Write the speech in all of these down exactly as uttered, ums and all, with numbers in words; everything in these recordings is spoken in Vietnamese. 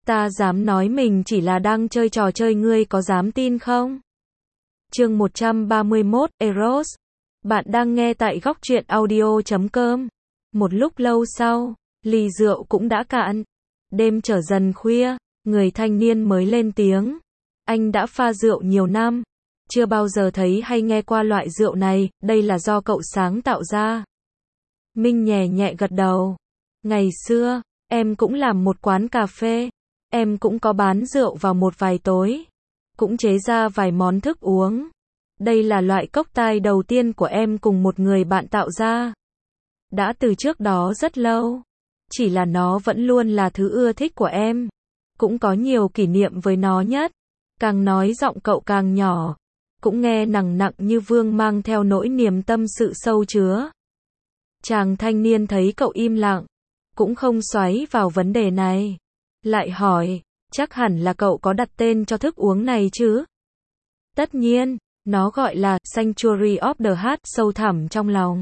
Ta dám nói mình chỉ là đang chơi trò chơi, ngươi có dám tin không? Chương một trăm ba mươi mốt, Eros. Bạn đang nghe tại góc truyện audio chấm com. Một lúc lâu sau, ly rượu cũng đã cạn. Đêm trở dần khuya, người thanh niên mới lên tiếng. Anh đã pha rượu nhiều năm, chưa bao giờ thấy hay nghe qua loại rượu này, đây là do cậu sáng tạo ra. Minh nhẹ nhẹ gật đầu. Ngày xưa, em cũng làm một quán cà phê. Em cũng có bán rượu vào một vài tối. Cũng chế ra vài món thức uống. Đây là loại cocktail đầu tiên của em cùng một người bạn tạo ra. Đã từ trước đó rất lâu. Chỉ là nó vẫn luôn là thứ ưa thích của em. Cũng có nhiều kỷ niệm với nó nhất. Càng nói giọng cậu càng nhỏ. Cũng nghe nặng nặng như vương mang theo nỗi niềm tâm sự sâu chứa. Chàng thanh niên thấy cậu im lặng. Cũng không xoáy vào vấn đề này. Lại hỏi, chắc hẳn là cậu có đặt tên cho thức uống này chứ? Tất nhiên, nó gọi là Sanctuary of the Heart, sâu thẳm trong lòng.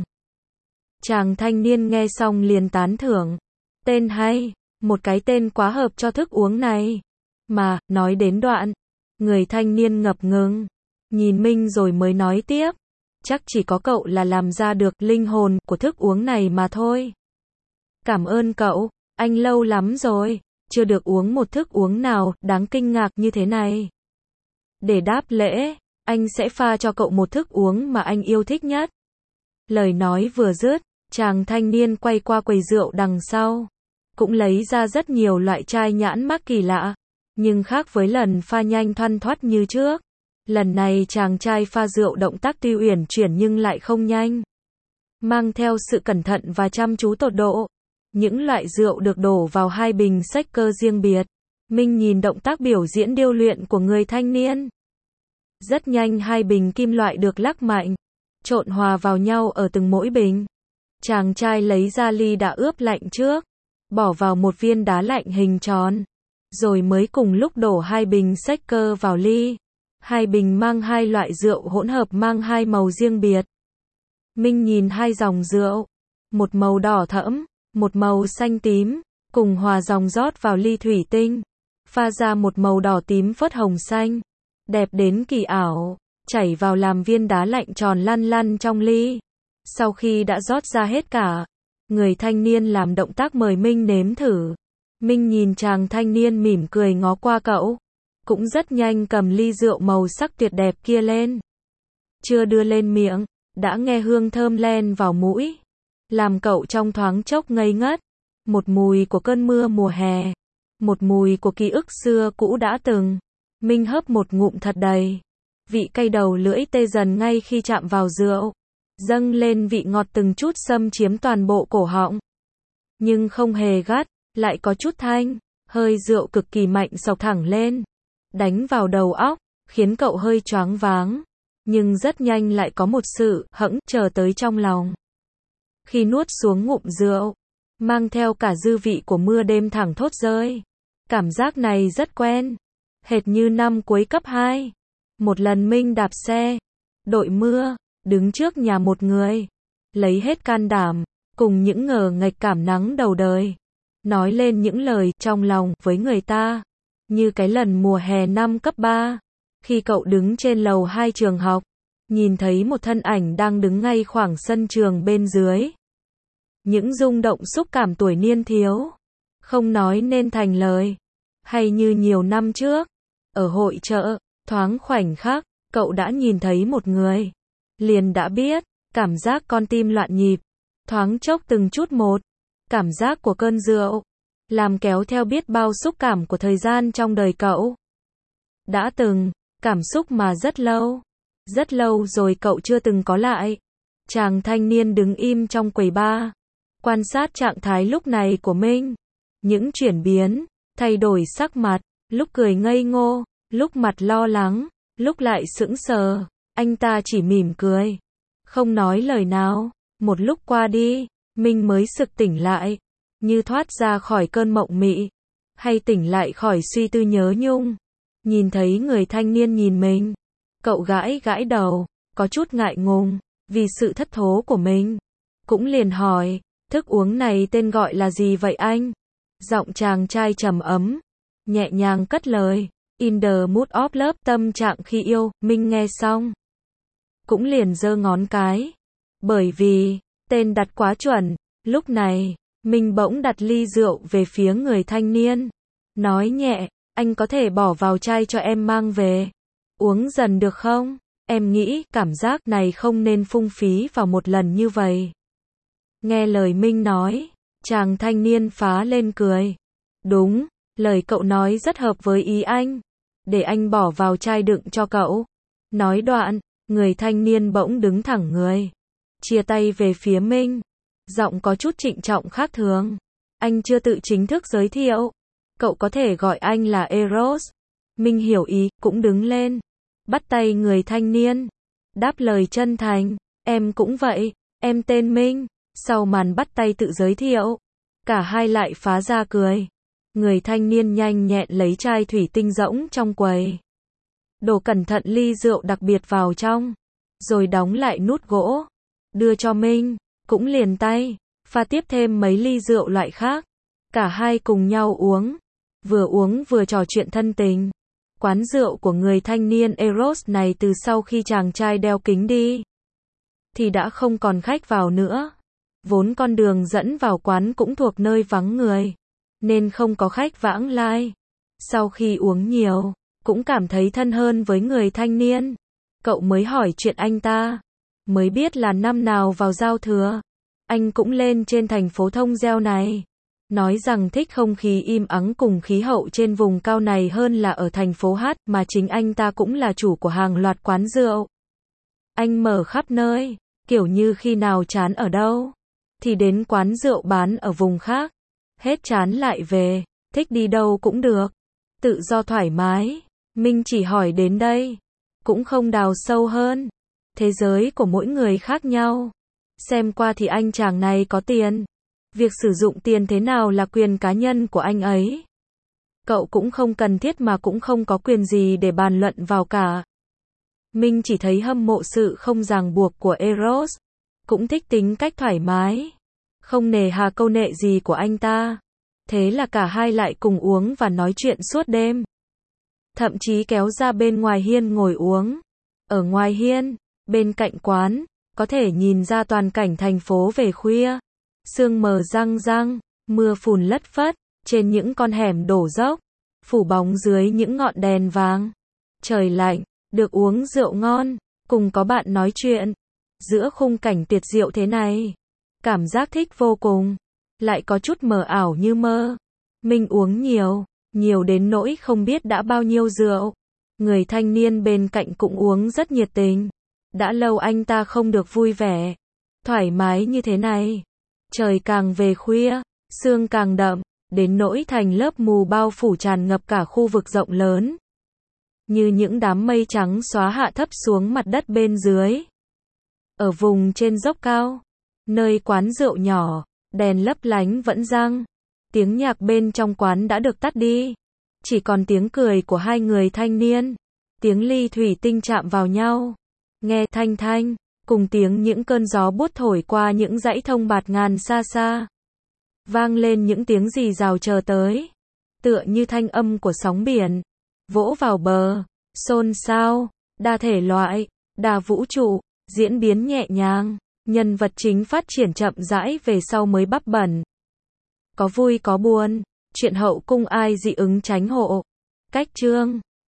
Chàng thanh niên nghe xong liền tán thưởng. Tên hay, một cái tên quá hợp cho thức uống này. Mà, nói đến đoạn, người thanh niên ngập ngừng, nhìn Minh rồi mới nói tiếp. Chắc chỉ có cậu là làm ra được linh hồn của thức uống này mà thôi. Cảm ơn cậu, anh lâu lắm rồi. Chưa được uống một thức uống nào đáng kinh ngạc như thế này. Để đáp lễ, anh sẽ pha cho cậu một thức uống mà anh yêu thích nhất. Lời nói vừa dứt, chàng thanh niên quay qua quầy rượu đằng sau. Cũng lấy ra rất nhiều loại chai nhãn mác kỳ lạ. Nhưng khác với lần pha nhanh thoăn thoắt như trước. Lần này chàng trai pha rượu động tác tuy uyển chuyển nhưng lại không nhanh. Mang theo sự cẩn thận và chăm chú tột độ. Những loại rượu được đổ vào hai bình shaker riêng biệt. Minh nhìn động tác biểu diễn điêu luyện của người thanh niên. Rất nhanh hai bình kim loại được lắc mạnh, trộn hòa vào nhau ở từng mỗi bình. Chàng trai lấy ra ly đã ướp lạnh trước, bỏ vào một viên đá lạnh hình tròn, rồi mới cùng lúc đổ hai bình shaker vào ly. Hai bình mang hai loại rượu hỗn hợp mang hai màu riêng biệt. Minh nhìn hai dòng rượu, một màu đỏ thẫm, một màu xanh tím, cùng hòa dòng rót vào ly thủy tinh, pha ra một màu đỏ tím phớt hồng xanh, đẹp đến kỳ ảo, chảy vào làm viên đá lạnh tròn lăn lăn trong ly. Sau khi đã rót ra hết cả, người thanh niên làm động tác mời Minh nếm thử. Minh nhìn chàng thanh niên mỉm cười ngó qua cậu, cũng rất nhanh cầm ly rượu màu sắc tuyệt đẹp kia lên. Chưa đưa lên miệng, đã nghe hương thơm len vào mũi. Làm cậu trong thoáng chốc ngây ngất. Một mùi của cơn mưa mùa hè. Một mùi của ký ức xưa cũ đã từng. Minh hớp một ngụm thật đầy. Vị cay đầu lưỡi tê dần ngay khi chạm vào rượu. Dâng lên vị ngọt từng chút xâm chiếm toàn bộ cổ họng. Nhưng không hề gắt, lại có chút thanh. Hơi rượu cực kỳ mạnh xộc thẳng lên. Đánh vào đầu óc, khiến cậu hơi choáng váng. Nhưng rất nhanh lại có một sự hững chờ tới trong lòng. Khi nuốt xuống ngụm rượu, mang theo cả dư vị của mưa đêm thẳng thốt rơi. Cảm giác này rất quen, hệt như năm cuối cấp hai. Một lần Minh đạp xe, đội mưa, đứng trước nhà một người, lấy hết can đảm, cùng những ngờ nghệch cảm nắng đầu đời, nói lên những lời trong lòng với người ta. Như cái lần mùa hè năm cấp ba, khi cậu đứng trên lầu hai trường học, nhìn thấy một thân ảnh đang đứng ngay khoảng sân trường bên dưới. Những rung động xúc cảm tuổi niên thiếu, không nói nên thành lời. Hay như nhiều năm trước, ở hội chợ, thoáng khoảnh khắc, cậu đã nhìn thấy một người. Liền đã biết, cảm giác con tim loạn nhịp, thoáng chốc từng chút một. Cảm giác của cơn rượu, làm kéo theo biết bao xúc cảm của thời gian trong đời cậu. Đã từng, cảm xúc mà rất lâu, rất lâu rồi cậu chưa từng có lại. Chàng thanh niên đứng im trong quầy bar, quan sát trạng thái lúc này của Minh. Những chuyển biến, thay đổi sắc mặt, lúc cười ngây ngô, lúc mặt lo lắng, lúc lại sững sờ. Anh ta chỉ mỉm cười, không nói lời nào. Một lúc qua đi, Minh mới sực tỉnh lại, như thoát ra khỏi cơn mộng mị, hay tỉnh lại khỏi suy tư nhớ nhung. Nhìn thấy người thanh niên nhìn mình, cậu gãi gãi đầu, có chút ngại ngùng, vì sự thất thố của mình. Cũng liền hỏi, thức uống này tên gọi là gì vậy anh? Giọng chàng trai trầm ấm, nhẹ nhàng cất lời. In the mood of love, tâm trạng khi yêu. Minh nghe xong cũng liền giơ ngón cái. Bởi vì tên đặt quá chuẩn. Lúc này Minh bỗng đặt ly rượu về phía người thanh niên, nói nhẹ, anh có thể bỏ vào chai cho em mang về, uống dần được không? Em nghĩ cảm giác này không nên phung phí vào một lần như vậy. Nghe lời Minh nói, chàng thanh niên phá lên cười. Đúng, lời cậu nói rất hợp với ý anh. Để anh bỏ vào chai đựng cho cậu. Nói đoạn, người thanh niên bỗng đứng thẳng người, chia tay về phía Minh. Giọng có chút trịnh trọng khác thường. Anh chưa tự chính thức giới thiệu. Cậu có thể gọi anh là Eros. Minh hiểu ý, cũng đứng lên. Bắt tay người thanh niên. Đáp lời chân thành. Em cũng vậy, em tên Minh. Sau màn bắt tay tự giới thiệu, cả hai lại phá ra cười. Người thanh niên nhanh nhẹn lấy chai thủy tinh rỗng trong quầy, đổ cẩn thận ly rượu đặc biệt vào trong, rồi đóng lại nút gỗ, đưa cho Minh, cũng liền tay, pha tiếp thêm mấy ly rượu loại khác. Cả hai cùng nhau uống, vừa uống vừa trò chuyện thân tình. Quán rượu của người thanh niên Eros này từ sau khi chàng trai đeo kính đi, thì đã không còn khách vào nữa. Vốn con đường dẫn vào quán cũng thuộc nơi vắng người, nên không có khách vãng lai. Sau khi uống nhiều, cũng cảm thấy thân hơn với người thanh niên. Cậu mới hỏi chuyện anh ta, mới biết là năm nào vào giao thừa, anh cũng lên trên thành phố Thông Gieo này. Nói rằng thích không khí im ắng cùng khí hậu trên vùng cao này hơn là ở thành phố Hát, mà chính anh ta cũng là chủ của hàng loạt quán rượu. Anh mở khắp nơi, kiểu như khi nào chán ở đâu, thì đến quán rượu bán ở vùng khác. Hết chán lại về, thích đi đâu cũng được. Tự do thoải mái. Minh chỉ hỏi đến đây, cũng không đào sâu hơn. Thế giới của mỗi người khác nhau. Xem qua thì anh chàng này có tiền. Việc sử dụng tiền thế nào là quyền cá nhân của anh ấy. Cậu cũng không cần thiết mà cũng không có quyền gì để bàn luận vào cả. Minh chỉ thấy hâm mộ sự không ràng buộc của Eros. Cũng thích tính cách thoải mái, không nề hà câu nệ gì của anh ta. Thế là cả hai lại cùng uống và nói chuyện suốt đêm. Thậm chí kéo ra bên ngoài hiên ngồi uống. Ở ngoài hiên, bên cạnh quán, có thể nhìn ra toàn cảnh thành phố về khuya. Sương mờ răng răng, mưa phùn lất phất, trên những con hẻm đổ dốc, phủ bóng dưới những ngọn đèn vàng. Trời lạnh, được uống rượu ngon, cùng có bạn nói chuyện. Giữa khung cảnh tuyệt diệu thế này, cảm giác thích vô cùng, lại có chút mờ ảo như mơ. Minh uống nhiều, nhiều đến nỗi không biết đã bao nhiêu rượu. Người thanh niên bên cạnh cũng uống rất nhiệt tình. Đã lâu anh ta không được vui vẻ, thoải mái như thế này. Trời càng về khuya, sương càng đậm, đến nỗi thành lớp mù bao phủ tràn ngập cả khu vực rộng lớn. Như những đám mây trắng xóa hạ thấp xuống mặt đất bên dưới. Ở vùng trên dốc cao, nơi quán rượu nhỏ, đèn lấp lánh vẫn răng. Tiếng nhạc bên trong quán đã được tắt đi. Chỉ còn tiếng cười của hai người thanh niên. Tiếng ly thủy tinh chạm vào nhau. Nghe thanh thanh, cùng tiếng những cơn gió buốt thổi qua những dãy thông bạt ngàn xa xa. Vang lên những tiếng rì rào chờ tới. Tựa như thanh âm của sóng biển. Vỗ vào bờ, xôn xao, đa thể loại, đa vũ trụ. Diễn biến nhẹ nhàng, nhân vật chính phát triển chậm rãi về sau mới bắp bẩn. Có vui có buồn, chuyện hậu cung ai dị ứng tránh hộ. Cách chương